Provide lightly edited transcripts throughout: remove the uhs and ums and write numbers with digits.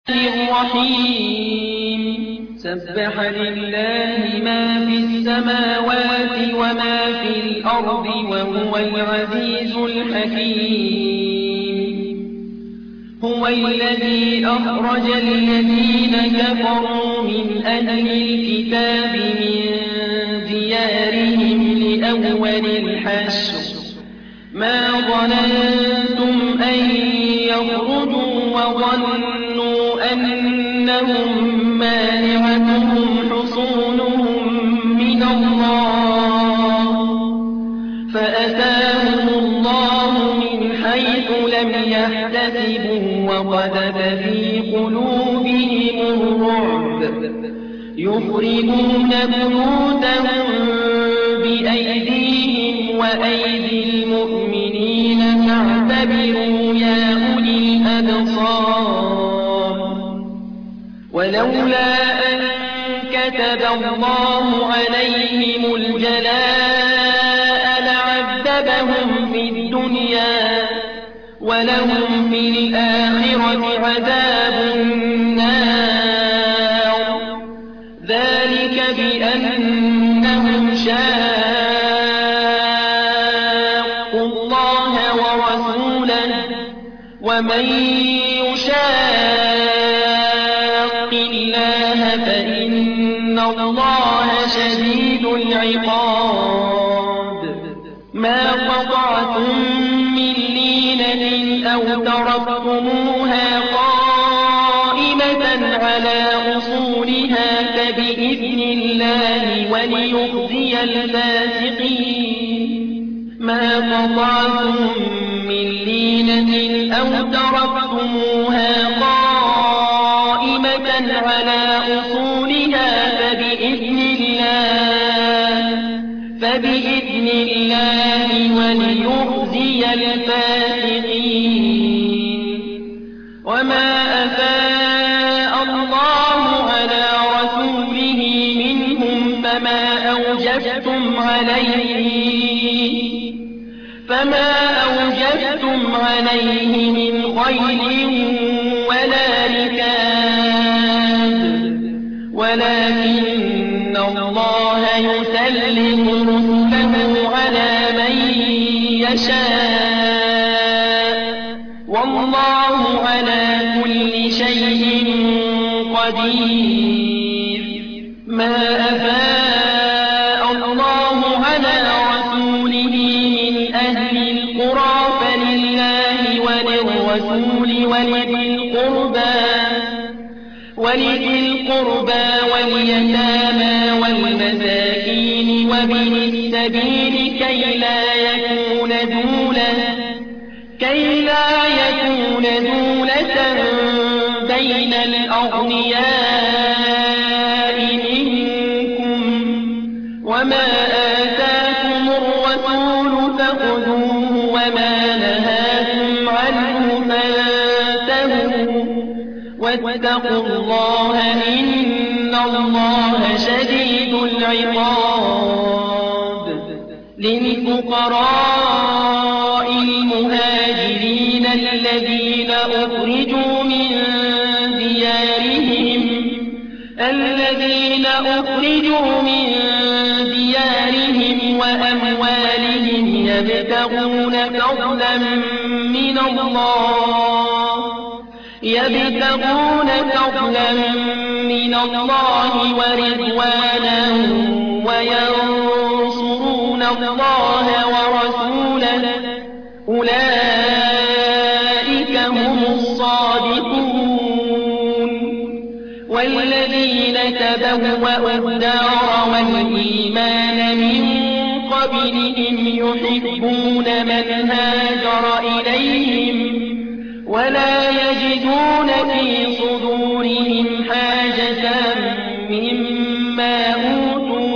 الرحيم سبح لله ما في السماوات وما في الأرض وهو العزيز الحكيم هو الذي أخرج الذين كفروا من أهل الكتاب من ديارهم لأول الحشر ما ظننتم أن يخرجوا وظنوا أنهم مانعتهم حصونهم من الله فأتاهم الله من حيث لم يحتسبوا وقذف في قلوبهم الرعب يخربون بيوتهم بأيديهم وأيدي المؤمنين فاعتبروا يا أولي الأبصار ولولا أن كتب الله عليهم الجلاء لعذبهم في الدنيا ولهم في الآخرة عذاب النار ذلك بأنهم شاقوا الله ورسوله ومن يشاق الله فإن الله شديد العقاب ما قطعتم من لينة أو تركتموها قائمة على أصولها فبإذن الله وليخزي الفاسقين ما قطعتم من لينة أو تركتموها قائمة على أصولها فبإذن الله وليخزي الفاسقين وما أفاء الله على رسوله منهم فما أوجفتم عليه من خيل ولا ركاب ولكن الله يسلم رسله على من يشاء والله على كل شيء قدير ما أفاء الله على رسوله من أهل القرى فلله وللرسول ولذي القربى واليتامى والمساكين وابن السبيل كي لا يكون دولة بين الأغنياء منكم وما آتاكم الرسول فخذوه وما نهاكم عنه فانتهوا واتقوا الله إن الله شديد العقاب للفقراء المهاجرين الذين أخرجوا من ديارهم وأموالهم يبتغون فضلا من الله ورضوانا وينصرون الله ورسوله أولئك هم الصادقون والذين تبوأوا الدار والإيمان من قبلهم يحبون من هاجر إليهم ولا يجدون في صدورهم حاجة مما أوتوا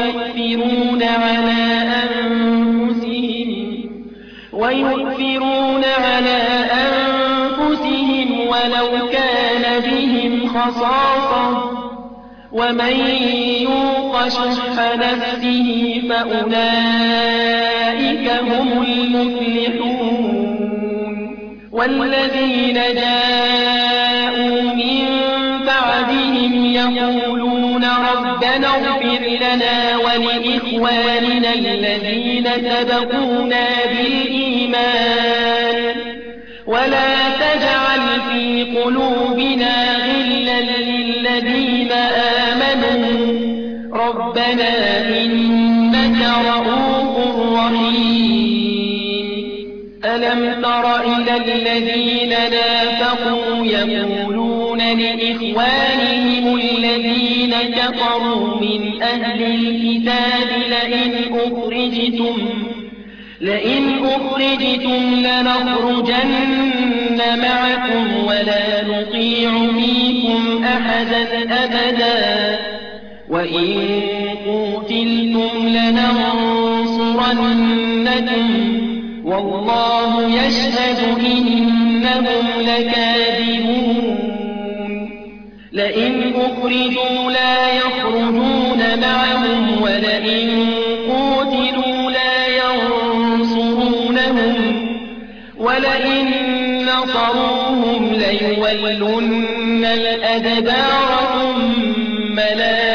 ويؤثرون على أنفسهم ولو كان بهم خصاصة ومن يوق شح نفسه فأولئك هم المفلحون والذين جاءوا من يقولون ربنا اغفر لنا ولإخواننا الذين سبقونا بالإيمان ولا تجعل في قلوبنا غلا للذين آمنوا ربنا إنك رؤوف رحيم ألم تر إلى الذين نافقوا يقولون لإخوانهم الذين كفروا من أهل الكتاب لئن أخرجتم لنخرجن معكم ولا نطيع فيكم أحدا أبدا وإن قوتلتم لننصرنكم والله يشهد إنهم لكاذبون لئن أخرجوا لا يخرجون معهم ولئن قوتلوا لا ينصرونهم ولئن نصروهم ليولن الأدبار ثم لا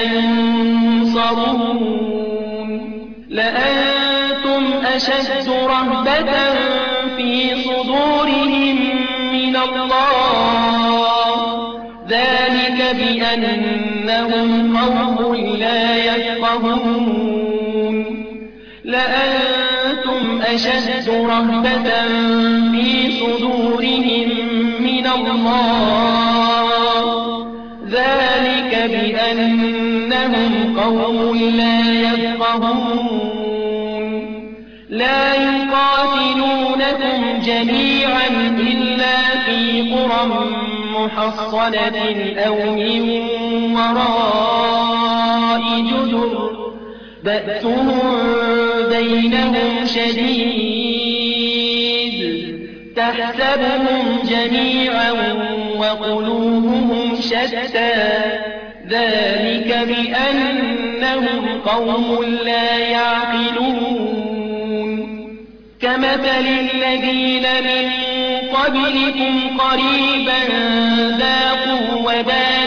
ينصرون لأنتم أشد رهبة في صدورهم من الله ذلك بأنهم قوم لا يفقهون لأنتم أشد رهبة في صدورهم من الله ذلك بأنهم قوم لا يفقهون لا يقاتلونكم جميعا إلا في قرى محصنة أو من وراء جدر بأسهم بينهم شديد تحسبهم جميعا وقلوبهم شتى ذلك بأنهم قوم لا يعقلون كمثل الذين من قبلكم قريبا ذاقوا وبال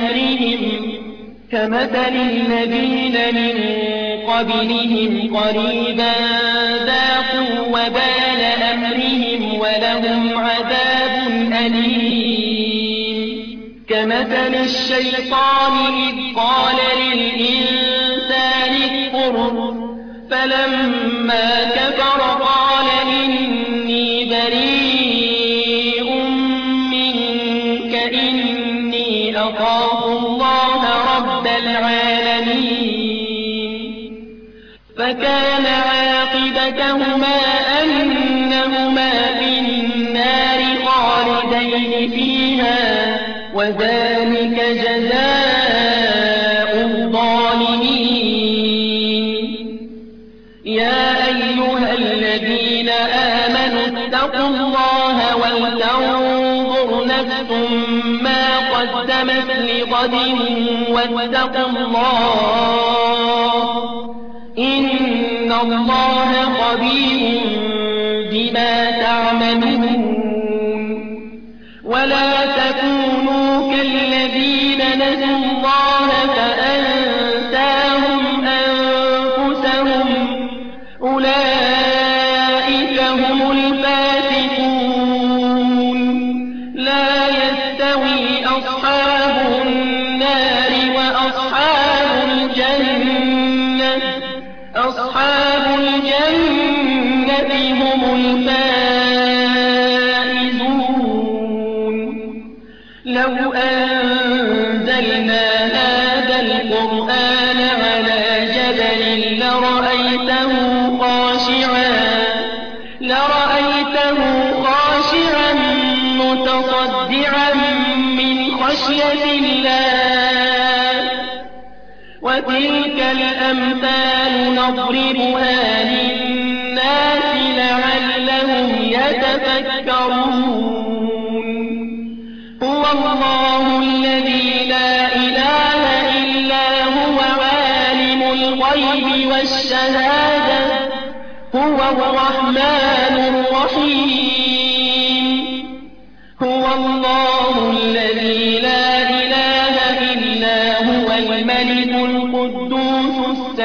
أمرهم ولهم عذاب أليم كمثل الشيطان إذ قال للإنسان اكفر فلما كفر قال إني بريء منك إني أخاف الله رب العالمين فكان عاقبتهما أنهما في النار خالدين فيها وذلك جزاء الظالمين يا أيها الذين آمنوا اتقوا الله ولتنظر نفس ما قدمت لغد واتقوا الله إن الله خبير بما تعملون ولا تكونوا كالذين نسوا الله فأنساهم أنفسهم أولئك هم الفاسقون لا يستوي أصحاب النار وأصحاب الجنة أصحاب الجنة هم الفائزون لو أنزلنا هذا القرآن على جبل لرأيته خاشعا متصدعا من خشية الله وتلك الأمثال نضربها للناس لعلهم يتفكرون هو الله الذي لا إله إلا هو عالم الغيب والشهادة هو الرحمن الرحيم هو الله الذي لا إله إلا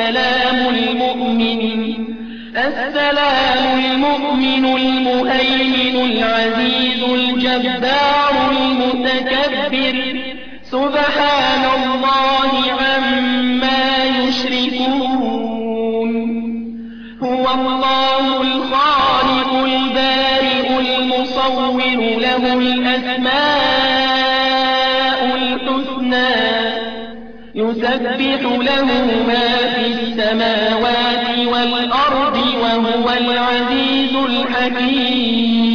السلام المؤمن المهيمن العزيز الجبار المتكبر سبحان الله عما يشركون هو الله الخالق البارئ المصور له الأسماء الحسنى يسبح له ما في السماوات والأرض وهو العزيز الحكيم